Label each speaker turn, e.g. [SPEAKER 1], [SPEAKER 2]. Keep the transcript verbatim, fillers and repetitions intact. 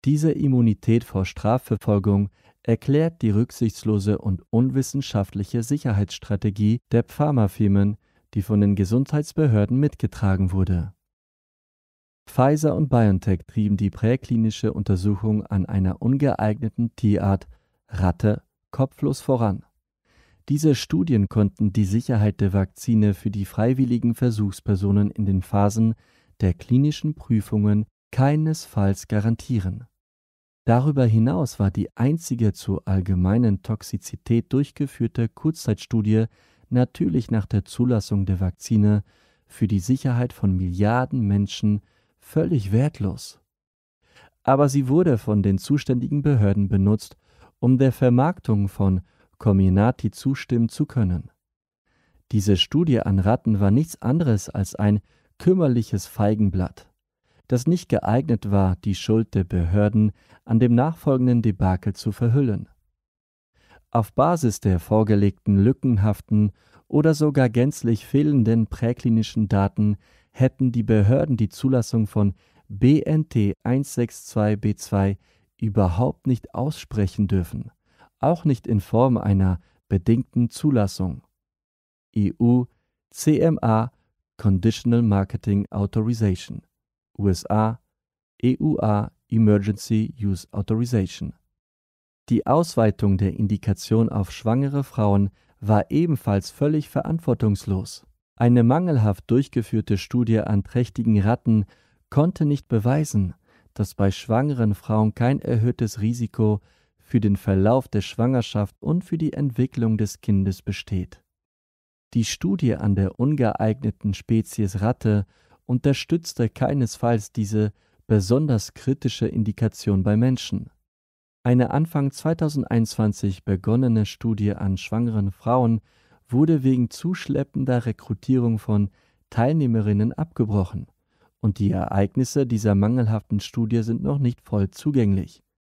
[SPEAKER 1] Diese Immunität vor Strafverfolgung erklärt die rücksichtslose und unwissenschaftliche Sicherheitsstrategie der Pharmafirmen, die von den Gesundheitsbehörden mitgetragen wurde. Pfizer und BioNTech trieben die präklinische Untersuchung an einer ungeeigneten Tierart Ratte kopflos voran. Diese Studien konnten die Sicherheit der Vakzine für die freiwilligen Versuchspersonen in den Phasen der klinischen Prüfungen keinesfalls garantieren. Darüber hinaus war die einzige zur allgemeinen Toxizität durchgeführte Kurzzeitstudie natürlich nach der Zulassung der Vakzine für die Sicherheit von Milliarden Menschen völlig wertlos. Aber sie wurde von den zuständigen Behörden benutzt, um der Vermarktung von Comirnaty zustimmen zu können. Diese Studie an Ratten war nichts anderes als ein kümmerliches Feigenblatt, das nicht geeignet war, die Schuld der Behörden an dem nachfolgenden Debakel zu verhüllen. Auf Basis der vorgelegten lückenhaften oder sogar gänzlich fehlenden präklinischen Daten hätten die Behörden die Zulassung von B N T eins sechs zwei B zwei überhaupt nicht aussprechen dürfen, auch nicht in Form einer bedingten Zulassung. E U C M A Conditional Marketing Authorization, U S A E U A Emergency Use Authorization. Die Ausweitung der Indikation auf schwangere Frauen war ebenfalls völlig verantwortungslos. Eine mangelhaft durchgeführte Studie an trächtigen Ratten konnte nicht beweisen, dass bei schwangeren Frauen kein erhöhtes Risiko für den Verlauf der Schwangerschaft und für die Entwicklung des Kindes besteht. Die Studie an der ungeeigneten Spezies Ratte unterstützte keinesfalls diese besonders kritische Indikation bei Menschen. Eine Anfang zweitausendeinundzwanzig begonnene Studie an schwangeren Frauen wurde wegen zu schleppender Rekrutierung von Teilnehmerinnen abgebrochen und die Ereignisse dieser mangelhaften Studie sind noch nicht voll zugänglich.